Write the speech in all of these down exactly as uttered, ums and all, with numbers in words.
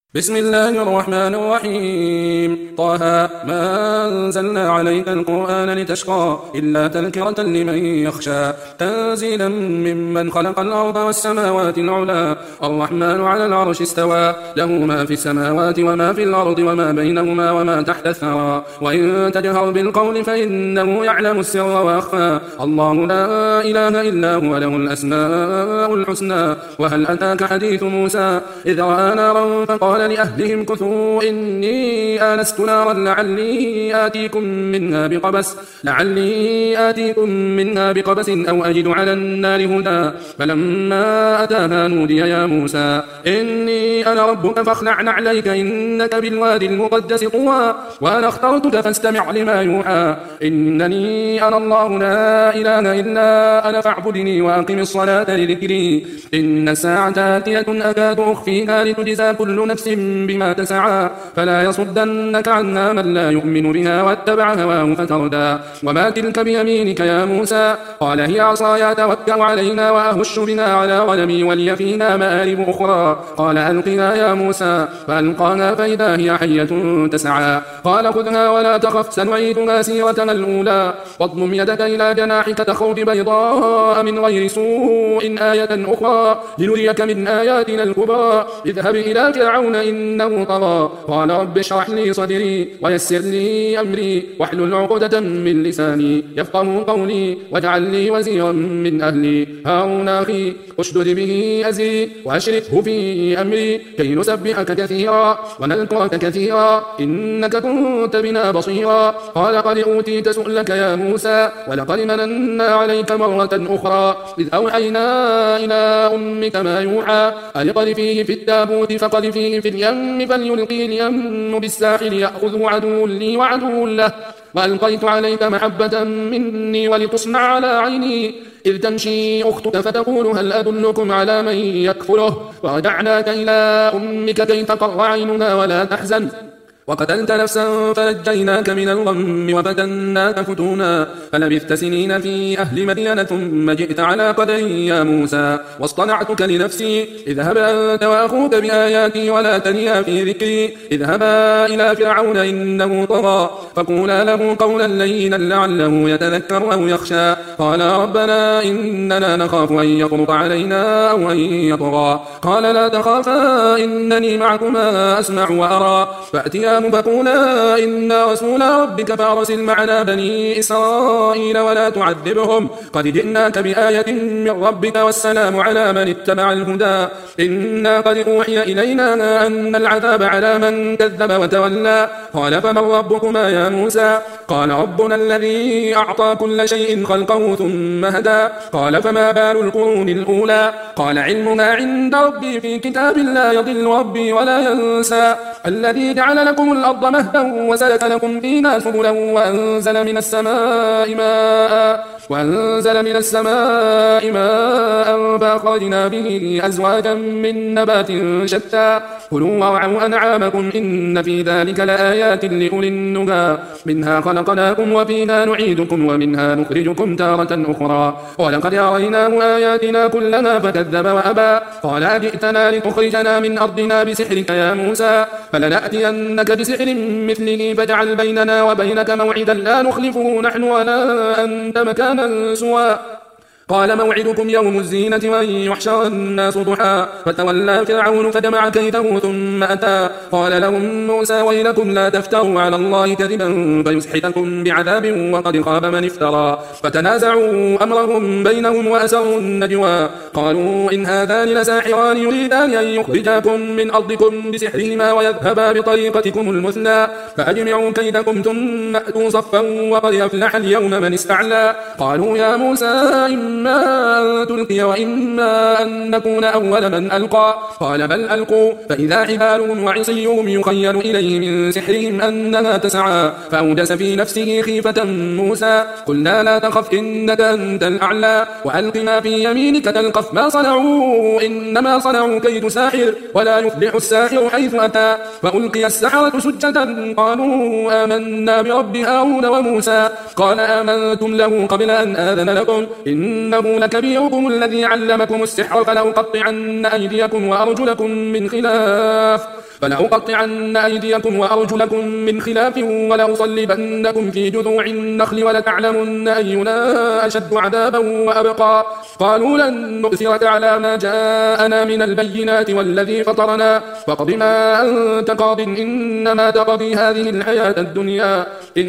بسم الله الرحمن الرحيم. طه ما أنزلنا عليك القرآن لتشقى إلا تذكرة لمن يخشى تنزيلا ممن خلق الأرض والسماوات العلى الرحمن على العرش استوى له ما في السماوات وما في الأرض وما بينهما وما تحت الثرى وإن تجهر بالقول فإنه يعلم السر وأخفى الله لا إله إلا هو له الأسماء الحسنى. وهل أتاك حديث موسى إذ رأى نارا فقال لأهلهم كثوا إني آنست نارا لعلي آتيكم منها بقبس لعلي آتيكم منها بقبس أو أجد على النار هدى فلما أتاها نودي يا موسى إني أنا ربك فاخلع نعليك إنك بالوادي المقدس طوى وأنا اخترتك فاستمع لما يوحى إنني أنا الله لا إله إلا أنا فاعبدني وأقم الصلاة لذكري إن الساعة آتية أكاد أخفيها لتجزى كل نفس بما تسعى فلا يصدنك عنها من لا يؤمن بها واتبع هواه فتردى. وما تلك بيمينك يا موسى قال هي عصاي أتوكأ عليها وأهش بها على غنمي ولي فيها مآرب أخرى قال ألقها يا موسى فألقاها فإذا هي حية تسعى قال خذها ولا تخف سنعيدها سيرتنا الأولى واضمم يدك إلى جناحك تخرج بيضاء من غير سوء آية أخرى لنريك من آياتنا الكبرى اذهب إلى فرعون إنه طغى قال رب اشرح لي صدري ويسر لي أمري واحلل عقدة من لساني يفقهوا قولي واجعل لي وزيرا من أهلي هارون أخي اشدد به أزري وأشركه في أمري كي نسبحك كثيرا ونذكرك كثيرا إنك كنت بنا بصيرا قال قد أوتيت سؤلك يا موسى ولقد مننا عليك مرة أخرى إذ أوحينا إلى أمك ما يوحى ألقد فيه في التابوت فقد فيه في اليم فليلقي اليم بالساحل يأخذه عدو لي وعدو له وألقيت عليك محبة مني ولتصنع على عيني إذ تمشي أختك فتقول هل أدلكم على من يكفله ورجعناك إلى أمك كي تقر عينها ولا تحزن وقتلت نفسا فنجيناك من الغم وفتناك فتونا فلبثت سنين في أهل مدين ثم جئت على قدري يا موسى واصطنعتك لنفسي اذهب أنت وأخوك بآياتي ولا تنيا في ذكري اذهبا إلى فرعون إنه طغى فقولا له قولا لينا لعله يتذكر أو يخشى قال ربنا إننا نخاف أن يفرط علينا أو أن يطغى قال لا تخافا إنني معكما أسمع وأرى فأتيا فقولا إنا رسول ربك فأرسل معنا بني إسرائيل ولا تعذبهم قد جئناك بآية من ربك والسلام على من اتبع الهدى إنا قد أوحي إلينا أن العذاب على من كذب وتولى قال فمن ربكما يا موسى قال ربنا الذي أعطى كل شيء خلقه ثم هدى قال فما بال القرون الأولى قال علمها عند ربي في كتاب لا يضل ربي ولا ينسى الذي جعل لكم الأرض مهدا وسلك لكم فيها سبلا وأنزل من السماء ماء وأنزل من السماء ماء فأخرجنا به أزواجا من نبات شتى كلوا وارعوا أنعامكم إن في ذلك لآيات لأولي النهى منها خلقناكم وفيها نعيدكم ومنها نخرجكم تارة أخرى ولقد أريناه آياتنا كلها فكذب وأبى قال أجئتنا لتخرجنا من أرضنا بسحرك يا موسى فلنأتينك بسحر مثله فاجعل بيننا وبينك موعدا لا نخلفه نحن ولا أنت مكانا سوى قال موعدكم يوم الزينة وأن يحشر الناس ضحى فتولى فرعون فجمع كيده ثم أتى قال لهم موسى ويلكم لا تفتروا على الله كذبا فيسحتكم بعذاب وقد خاب من افترى فتنازعوا أمرهم بينهم وأسروا النجوى قالوا إن هذان لساحران يريدان أن يخرجاكم من أرضكم بسحرهما ويذهبا بطريقتكم المثلى فأجمعوا كيدكم ثم أتوا صفا وقد أفلح اليوم من استعلى قالوا يا موسى إما أن تلقي وإما أن نكون أول من ألقى قال بل ألقوا فإذا حبالهم وعصيهم يخيل إليه من سحرهم أنها تسعى فأوجس في نفسه خيفة موسى قلنا لا تخف إنك أنت الأعلى وألق ما في يمينك تلقف ما صنعوا إنما صنعوا كيد ساحر ولا يفلح الساحر حيث أتى فألقي السحرة سجدا قالوا آمنا برب هارون وموسى قال آمنتم له قبل أن آذن لكم إن إنه لكبيركم الذي علمكم السحر فلأقطعن أيديكم وأرجلكم من خلاف فلأقطعن أيديكم وأرجلكم من خلاف ولأصلبنكم في جذوع النخل ولتعلمن أينا أشد عذابا وأبقى. قالوا لن نؤثرك على ما جاءنا من البينات والذي فطرنا فاقض ما أنت قاض إنما تقضي هذه الحياة الدنيا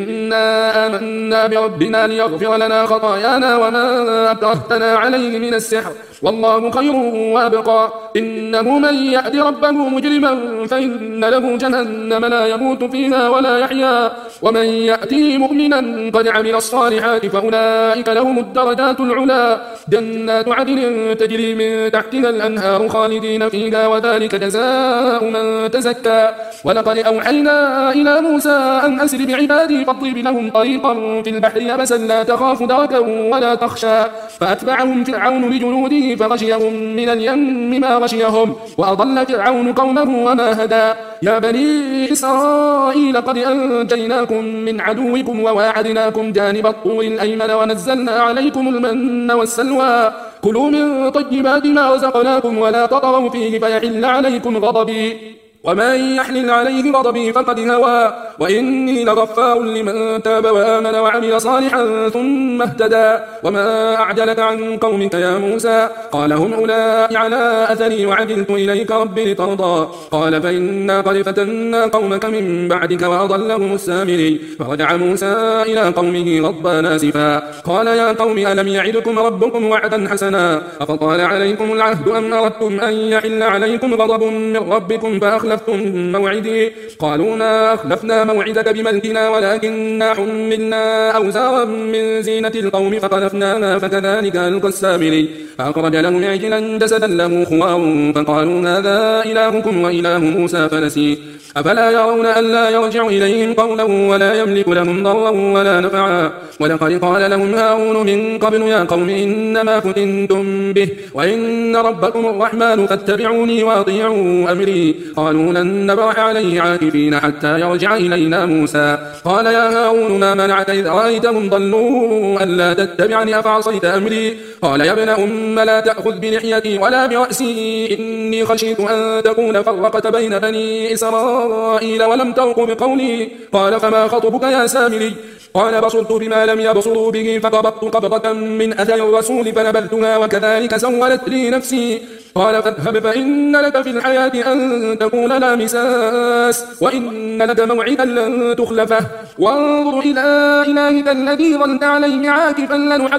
إنا آمنا بربنا ليغفر لنا خطايانا وما أكرهتنا عليه من السحر والله خير وأبقى. إنه من يأت ربه مجرما فإن له جهنم لا يموت فيها ولا يحيا ومن يأتي مؤمنا قد عمل الصالحات فأولئك لهم الدرجات العلا جنات عدن تجري من تحتها الأنهار خالدين فيها وذلك جزاء من تزكى. ولقد أوحينا إلى موسى أن أسر بعبادي فاضرب لهم طريقا في البحر يبسا لا تخاف دركا ولا تخشى فأتبعهم فرعون بجنوده فغشيهم من اليم ما غشيهم وأضل فرعون قومه وما هدى. يا بني إسرائيل قد أنجيناكم من عدوكم وواعدناكم جانب الطور الأيمن ونزلنا عليكم المن والسلوى كلوا من طيبات ما رزقناكم ولا تطغوا فيه فيحل عليكم غضبي ومن يحلل عليه غضبي فقد هوى وإني لغفار لمن تاب وآمن وعمل صالحا ثم اهتدى. وما أعجلك عن قومك يا موسى قال هم أولئك على أثري وعجلت إليك ربي لترضى قال فإنا قد فتنا قومك من بعدك وأضلهم السامري. فرجع موسى إلى قومه غضبان آسفا قال يا قوم ألم يعدكم ربكم وعدا حسنا أفطال عليكم العهد أم أردتم أن يحل عليكم غضب من ربكم فأخلفتم موعدي قالوا ما أخلفنا موعدك بملكنا ولكننا حملنا أوزارا من زينة القوم فقذفناها فكذلك ألقى السامري فأخرج لهم عجلا جسدا له خوار فقالوا هذا إلهكم وإله موسى فنسي أفلا يرون ألا يرجع إليهم قولا ولا يملك لهم ضرا ولا نفعا. ولقد قال لهم هارون من قبل يا قوم إنما فتنتم به وإن ربكم الرحمن فاتبعوني وأطيعوا أمري قالوا لن نبرح عليه عاكفين حتى يرجع إلينا موسى قال يا هارون ما منعك إذ رأيتهم ضلوا ألا تتبعني أفعصيت أمري قال يا ابن أم لا تأخذ بلحيتي ولا برأسي إني خشيت أن تكون فرقت بين بني إسرائيل ولم ترق بقولي قال فما خطبك يا سامري قال بصرت بما لم يبصروا به فقبضت قبضة من أثر الرسول فنبذتها وكذلك سولت لي نفسي قال فاذهب فإن لك في الحياة أن تكون لا مساس وإن لك موعدا لن تخلفه وانظر إلى إلهك الذي ظلت عليه عاكفا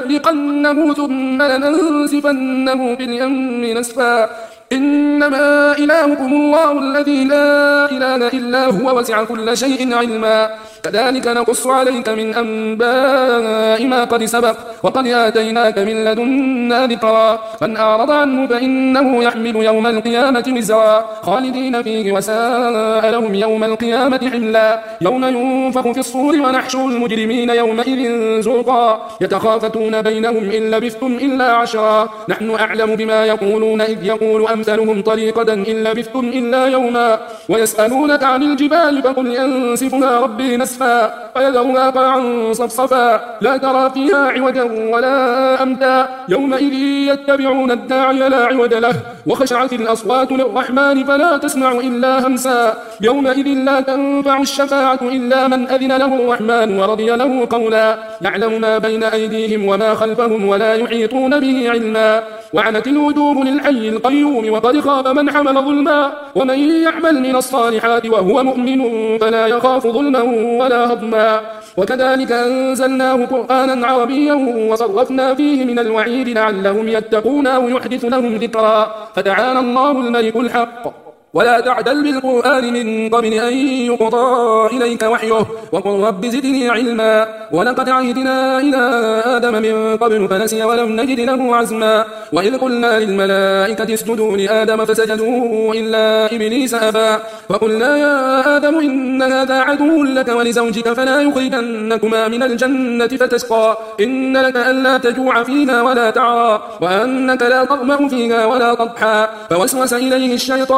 لنحرقنه ثم لننسفنه في اليم نسفا إنما إلهكم الله الذي لا إله إلا هو وسع كل شيء علما كذلك نقص عليك من أنباء ما قد سبق وقد آتيناك من لدنا ذكرا من أعرض عنه فإنه يحمل يوم القيامة وزرا خالدين فيه وساء لهم يوم القيامة حملا يوم ينفخ في الصور ونحشر المجرمين يومئذ زرقا يتخافتون بينهم إن لبثتم إلا عشرا نحن أعلم بما يقولون إذ يقول أمثلهم طريقة إن لبثتم إلا يوما ويسألونك عن الجبال فقل ينسفها ربي نسفا فيذرها قاعا صفصفا لا ترى فيها عوجا ولا أمتا يومئذ يتبعون الداعي لا عوج له وخشعت الأصوات للرحمن فلا تسمع إلا همسا يومئذ لا تنفع الشفاعة إلا من أذن له الرحمن ورضي له قولا يعلم ما بين أيديهم وما خلفهم ولا يحيطون به علما وعنت الوجوه للحي القيوم وقد خاب من حمل ظلما ومن يعمل من الصالحات وهو مؤمن فلا يخاف ظلما ولا هضما وكذلك أنزلناه قرآنا عربيا وصرفنا فيه من الوعيد لعلهم يتقون أو يحدث لهم ذكرا فتعالى الله الملك الحق ولا تعدل بالقرآن من قبل أن يقضى إليك وحيه وقل رب زدني علما ولقد عهدنا إلى آدم من قبل فنسي ولم نجد له عزما وإذ قلنا للملائكة اسجدوا لآدم فسجدوا إلا إبليس أبى فقلنا يا آدم إن هذا عدو لك ولزوجك فلا يخرجنكما من الجنة فتشقى إن لك ألا تجوع فيها ولا تعرى وأنك لا تظمأ فيها ولا تضحى فوسوس إليه الشيطان قال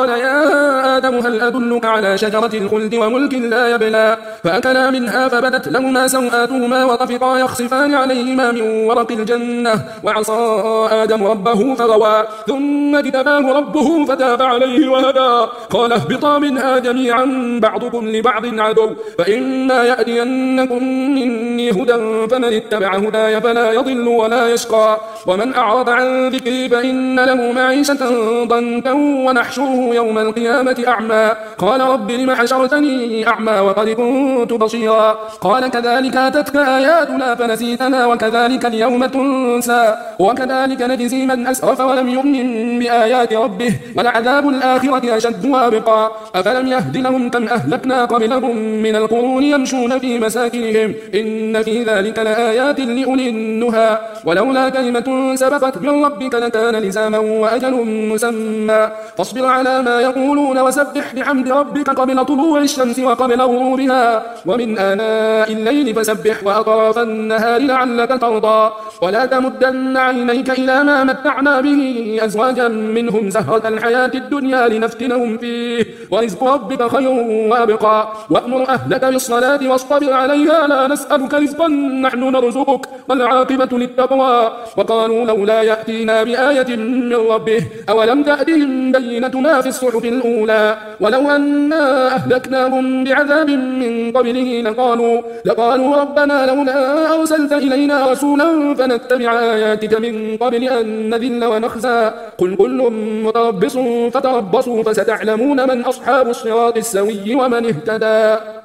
قال يا آدم هل أدلك على شجرة الخلد وملك لا يبلى فأكلا منها فبدت لهما سوآتهما وطفقا يخصفان عليهما من ورق الجنة وعصى آدم ربه فغوى ثم اجتباه ربه فتاب عليه وهدى قال اهبطا منها جميعا بعضكم لبعض عدو فإما يأتينكم مني هدى فمن اتبع هداي فلا يضل ولا يشقى ومن أعرض عن ذكري فإن له معيشة ضنكا ونحشره يوم القيامة أعمى قال رب لم حشرتني أعمى وقد كنت بصيرا قال كذلك أتتك آياتنا فنسيتنا وكذلك اليوم تنسى وكذلك نجزي من أسرف ولم يؤمن بآيات ربه ولعذاب الآخرة أشد وأبقى أفلم يهد لهم كم أهلكنا قبلهم من القرون يمشون في مساكنهم إن في ذلك لآيات لأولي النهى ولولا كلمة سبقت من ربك لكان لزاما وأجل مسمى فاصبر على ما يقولون وسبح بحمد ربك قبل طلوع الشمس وقبل غروبها ومن آناء الليل فسبح وأطراف النهار لعلك ترضى ولا تمدن عينيك إلى ما متعنا به أزواجا منهم زهرة الحياة الدنيا لنفتنهم فيه ورزق ربك خير وأبقى وأمر أهلك بالصلاة واصطبر عليها لا نسألك رزقا نحن نرزقك والعاقبة للتقوى وقالوا لولا يأتينا بآية من ربه أولم تأتهم بينة ما في الصحف الأولى ولو أنا أهلكناهم بعذاب من قبله لقالوا, لقالوا ربنا لولا أرسلت إلينا رسولا فنتبع آياتك من قبل أن نذل ونخزى قل كل متربص فتربصوا فستعلمون من أصحاب الصراط السوي ومن اهتدى.